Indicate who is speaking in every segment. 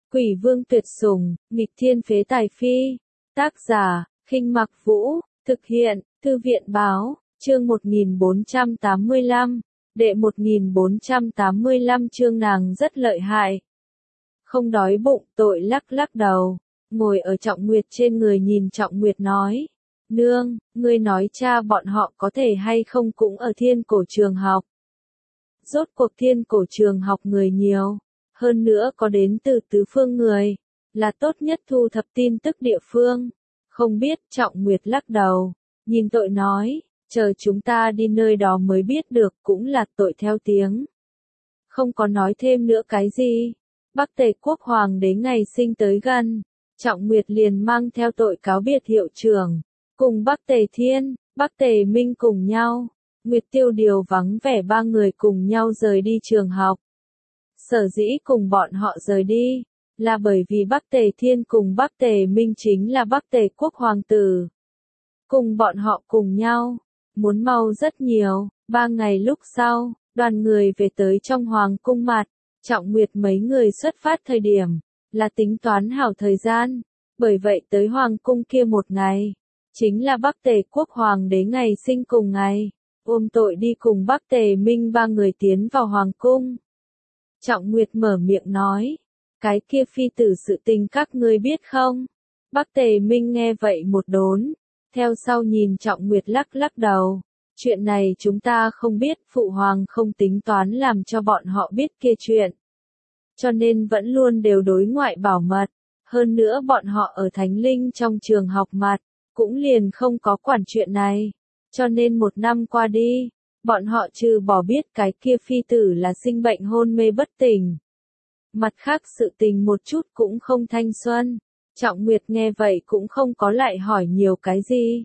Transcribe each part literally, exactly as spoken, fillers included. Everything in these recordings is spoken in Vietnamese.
Speaker 1: Quỷ vương tuyệt sủng, nghịch thiên phế tài phi. Tác giả, Khinh Mặc Vũ, thực hiện, Thư viện báo, chương một nghìn bốn trăm tám mươi lăm, đệ một nghìn bốn trăm tám mươi lăm chương nàng rất lợi hại. Không đói bụng, tội lắc lắc đầu, ngồi ở Trọng Nguyệt trên người nhìn Trọng Nguyệt nói. Nương, ngươi nói cha bọn họ có thể hay không cũng ở Thiên Cổ trường học. Rốt cuộc Thiên Cổ trường học người nhiều, hơn nữa có đến từ tứ phương người, là tốt nhất thu thập tin tức địa phương. Không biết, Trọng Nguyệt lắc đầu, nhìn tội nói, chờ chúng ta đi nơi đó mới biết được, cũng là tội theo tiếng. Không có nói thêm nữa cái gì. Bắc Tề quốc hoàng đế ngày sinh tới gần, Trọng Nguyệt liền mang theo tội cáo biệt hiệu trưởng, cùng Bắc Tề Thiên, Bắc Tề Minh cùng nhau. Nguyệt Tiêu Điều vắng vẻ ba người cùng nhau rời đi trường học. Sở dĩ cùng bọn họ rời đi, là bởi vì Bắc Tề Thiên cùng Bắc Tề Minh chính là Bắc Tề quốc hoàng tử. Cùng bọn họ cùng nhau, muốn mau rất nhiều. Ba ngày lúc sau, đoàn người về tới trong hoàng cung mặt. Trọng Nguyệt mấy người xuất phát thời điểm, là tính toán hảo thời gian. Bởi vậy tới hoàng cung kia một ngày, chính là Bắc Tề quốc hoàng đế ngày sinh cùng ngày. Ôm tội đi cùng Bắc Tề Minh ba người tiến vào hoàng cung. Trọng Nguyệt mở miệng nói, cái kia phi tử sự tình các ngươi biết không? Bắc Tề Minh nghe vậy một đốn, theo sau nhìn Trọng Nguyệt lắc lắc đầu. Chuyện này chúng ta không biết, phụ hoàng không tính toán làm cho bọn họ biết kia chuyện. Cho nên vẫn luôn đều đối ngoại bảo mật. Hơn nữa bọn họ ở Thánh Linh trong trường học mặt, cũng liền không có quản chuyện này. Cho nên một năm qua đi, bọn họ trừ bỏ biết cái kia phi tử là sinh bệnh hôn mê bất tỉnh. Mặt khác sự tình một chút cũng không thanh xuân. Trọng Nguyệt nghe vậy cũng không có lại hỏi nhiều cái gì.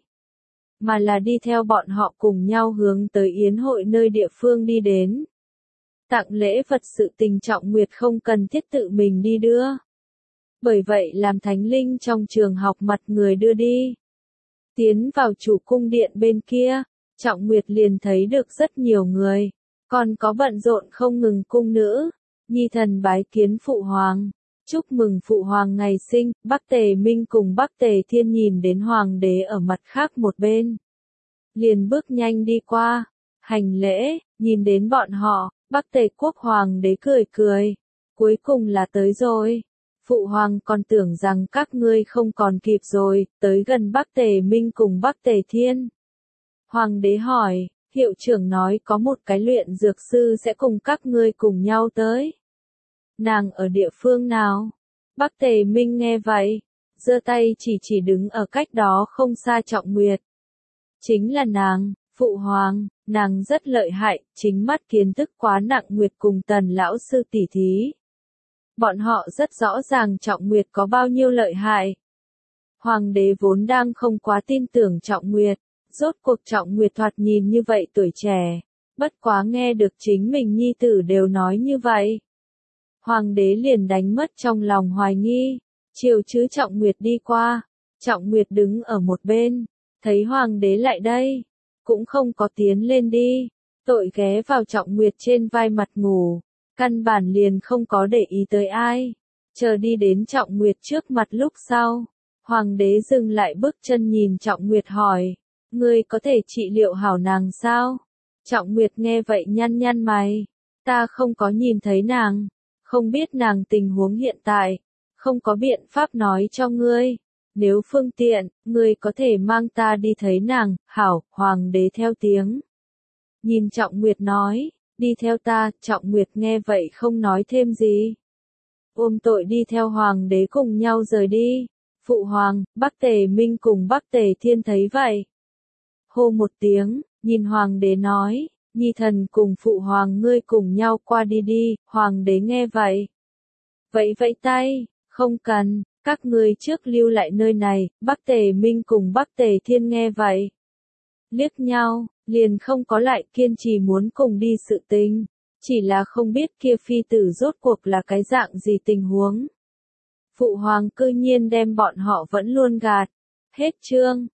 Speaker 1: Mà là đi theo bọn họ cùng nhau hướng tới yến hội nơi địa phương đi đến. Tặng lễ vật sự tình Trọng Nguyệt không cần thiết tự mình đi đưa. Bởi vậy làm Thánh Linh trong trường học mặt người đưa đi. Tiến vào chủ cung điện bên kia, Trọng Nguyệt liền thấy được rất nhiều người. Còn có bận rộn không ngừng cung nữ. Nhi thần bái kiến phụ hoàng. Chúc mừng phụ hoàng ngày sinh. Bắc Tề Minh cùng Bắc Tề Thiên nhìn đến hoàng đế ở mặt khác một bên. Liền bước nhanh đi qua. Hành lễ, nhìn đến bọn họ. Bắc Tề quốc hoàng đế cười cười. Cuối cùng là tới rồi. Phụ hoàng còn tưởng rằng các ngươi không còn kịp rồi, tới gần Bắc Tề Minh cùng Bắc Tề Thiên. Hoàng đế hỏi, hiệu trưởng nói có một cái luyện dược sư sẽ cùng các ngươi cùng nhau tới. Nàng ở địa phương nào? Bắc Tề Minh nghe vậy, giơ tay chỉ chỉ đứng ở cách đó không xa Trọng Nguyệt. Chính là nàng, phụ hoàng, nàng rất lợi hại, chính mắt kiến thức quá nặng Nguyệt cùng Tần lão sư tỷ thí. Bọn họ rất rõ ràng Trọng Nguyệt có bao nhiêu lợi hại. Hoàng đế vốn đang không quá tin tưởng Trọng Nguyệt, rốt cuộc Trọng Nguyệt thoạt nhìn như vậy tuổi trẻ, bất quá nghe được chính mình nhi tử đều nói như vậy. Hoàng đế liền đánh mất trong lòng hoài nghi, chiều chứ Trọng Nguyệt đi qua, Trọng Nguyệt đứng ở một bên, thấy hoàng đế lại đây, cũng không có tiến lên đi, tội ghé vào Trọng Nguyệt trên vai mặt ngủ. Căn bản liền không có để ý tới ai. Chờ đi đến Trọng Nguyệt trước mặt lúc sau. Hoàng đế dừng lại bước chân nhìn Trọng Nguyệt hỏi. Ngươi có thể trị liệu hảo nàng sao? Trọng Nguyệt nghe vậy nhăn nhăn mày. Ta không có nhìn thấy nàng. Không biết nàng tình huống hiện tại. Không có biện pháp nói cho ngươi. Nếu phương tiện, ngươi có thể mang ta đi thấy nàng. Hảo, hoàng đế theo tiếng. Nhìn Trọng Nguyệt nói. Đi theo ta, Trọng Nguyệt nghe vậy không nói thêm gì. Ôm tội đi theo hoàng đế cùng nhau rời đi. Phụ hoàng, Bắc Tề Minh cùng Bắc Tề Thiên thấy vậy. Hô một tiếng, nhìn hoàng đế nói, nhi thần cùng phụ hoàng ngươi cùng nhau qua đi đi, hoàng đế nghe vậy. Vậy vậy tay, không cần, các ngươi trước lưu lại nơi này, Bắc Tề Minh cùng Bắc Tề Thiên nghe vậy. Liếc nhau, liền không có lại kiên trì muốn cùng đi sự tình, chỉ là không biết kia phi tử rốt cuộc là cái dạng gì tình huống. Phụ hoàng cư nhiên đem bọn họ vẫn luôn gạt. Hết chương.